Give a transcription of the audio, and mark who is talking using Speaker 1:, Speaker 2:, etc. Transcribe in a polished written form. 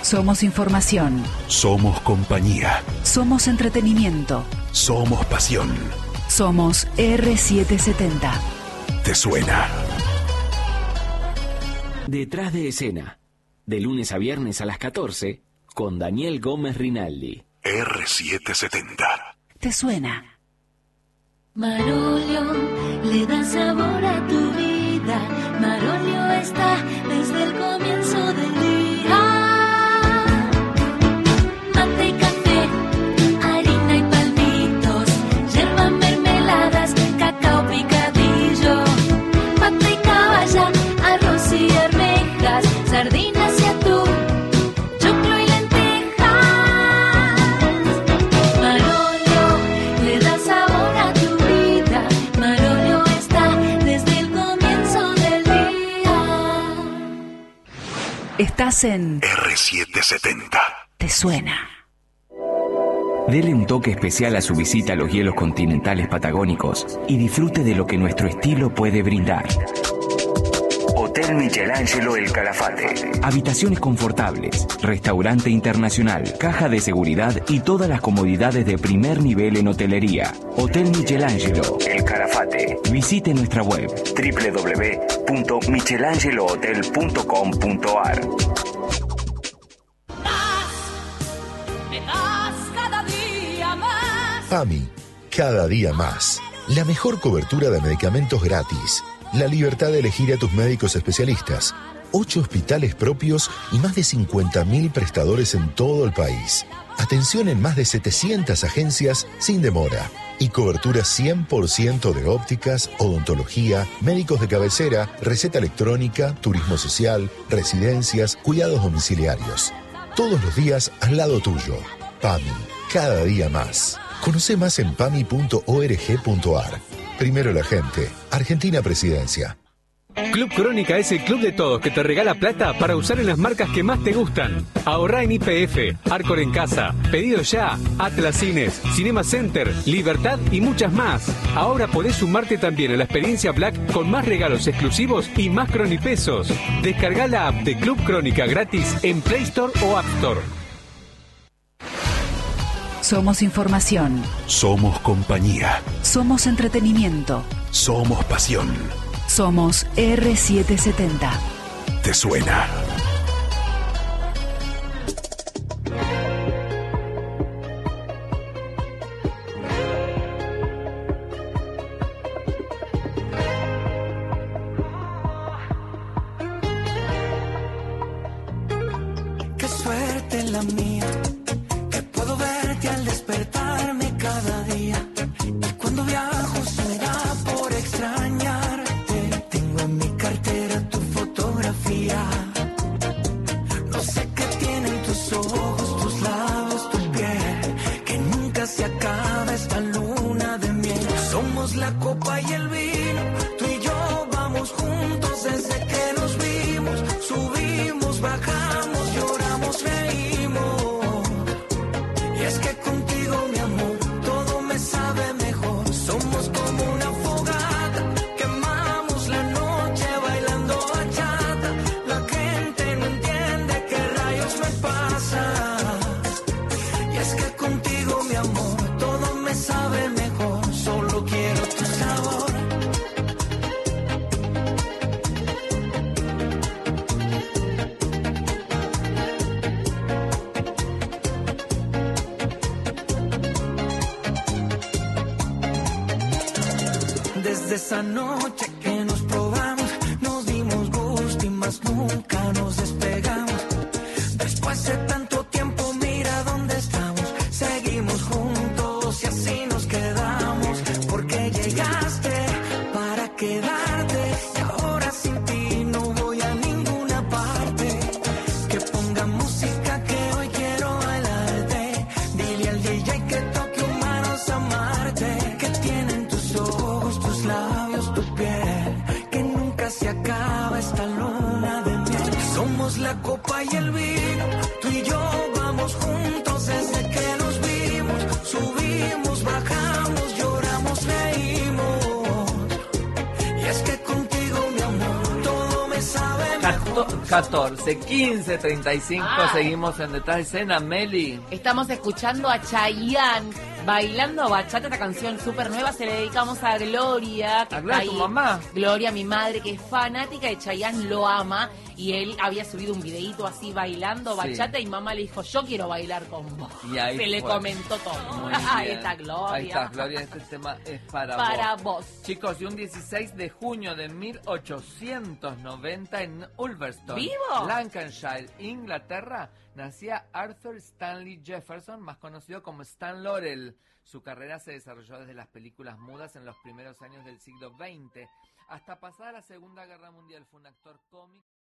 Speaker 1: Somos información.
Speaker 2: Somos compañía.
Speaker 1: Somos entretenimiento.
Speaker 2: Somos pasión.
Speaker 1: Somos R770.
Speaker 2: ¿Te suena?
Speaker 3: Detrás de escena. De lunes a viernes a las 14 con Daniel Gómez Rinaldi.
Speaker 2: R770.
Speaker 1: ¿Te suena?
Speaker 4: Marolio le da sabor a tu vida. Marolio está desde el comienzo del día. Mate y café, harina y palmitos, yerba, mermeladas, cacao picadillo, pata y caballa, arroz y arvejas, sardinas y atún, choclo y lentejas. Marolio le da sabor a tu vida. Marolio está desde el comienzo del día.
Speaker 1: Estás en
Speaker 2: R770.
Speaker 1: ¿Te suena?
Speaker 5: Dele un toque especial a su visita a los hielos continentales patagónicos y disfrute de lo que nuestro estilo puede brindar. Hotel Michelangelo El Calafate. Habitaciones confortables, restaurante internacional, caja de seguridad y todas las comodidades de primer nivel en hotelería. Hotel Michelangelo El Calafate. Visite nuestra web www.michelangelohotel.com.ar.
Speaker 6: PAMI, cada día más. La mejor cobertura de medicamentos gratis. La libertad de elegir a tus médicos especialistas. 8 hospitales propios y más de 50.000 prestadores en todo el país. Atención en más de 700 agencias sin demora. Y cobertura 100% de ópticas, odontología, médicos de cabecera, receta electrónica, turismo social, residencias, cuidados domiciliarios. Todos los días al lado tuyo. PAMI, cada día más. Conoce más en pami.org.ar. Primero la gente. Argentina Presidencia.
Speaker 7: Club Crónica es el club de todos que te regala plata para usar en las marcas que más te gustan. Ahorrá en YPF, Arcor en Casa, Pedido Ya, Atlas Cines, Cinema Center, Libertad y muchas más. Ahora podés sumarte también a la experiencia Black con más regalos exclusivos y más cronipesos. Descargá la app de Club Crónica gratis en Play Store o App Store.
Speaker 1: Somos información.
Speaker 2: Somos compañía.
Speaker 1: Somos entretenimiento.
Speaker 2: Somos pasión.
Speaker 1: Somos R770.
Speaker 2: ¿Te suena?
Speaker 8: Qué suerte la mía, que puedo verte al despertarme cada día. Y cuando viajo se me da por extrañarte. Tengo en mi cartera tu fotografía. No sé qué tienen tus ojos, tus labios, tu piel, que nunca se acaba esta luna de miel. Somos la copa y el vino, tú y yo vamos juntos desde que nos vimos. Subimos, bajamos, lloramos, reímos. Y es que contigo, mi amor, todo me sabe mejor. Somos como una fogata, quemamos la noche bailando bachata. La gente no entiende qué rayos me pasa. Y es que contigo, mi amor, todo me sabe mejor. Solo quiero tu sabor. Desde esa noche que nos probamos, nos dimos gusto y más nunca nos despegamos. Después de tanto tiempo, mira dónde estamos. Seguimos juntos y así nos quedamos. Porque llegaste para quedarte y ahora sin ti no voy a ninguna parte. Que ponga música que hoy quiero bailarte. Dile al DJ que toque humanos amarte. Que tienen tus ojos, tus labios, tu piel, que nunca se acaba esta luna de miel. Somos la copa y el vino, tú y yo vamos juntos desde que nos vimos. Subimos, bajamos, lloramos, reímos. Y es que contigo, mi amor, todo me sabe mejor.
Speaker 9: 14, 15, 35, seguimos en Detrás de Escena, Meli.
Speaker 10: Estamos escuchando a Chayanne bailando bachata, esta canción súper nueva, se le dedicamos a Gloria.
Speaker 9: ¿A Gloria, tu mamá?
Speaker 10: Gloria, mi madre, que es fanática de Chayanne, lo ama, y él había subido un videíto así bailando bachata, y mamá le dijo, yo quiero bailar con vos.
Speaker 9: Y ahí
Speaker 10: se le comentó todo. Ahí está Gloria.
Speaker 9: Ahí está Gloria, este tema es para vos. Chicos, y un 16 de junio de 1890 en Ulverston,
Speaker 10: ¿vivo?
Speaker 9: Lancashire, Inglaterra, nacía Arthur Stanley Jefferson, más conocido como Stan Laurel. Su carrera se desarrolló desde las películas mudas en los primeros años del siglo XX. Hasta pasada la Segunda Guerra Mundial fue un actor cómico.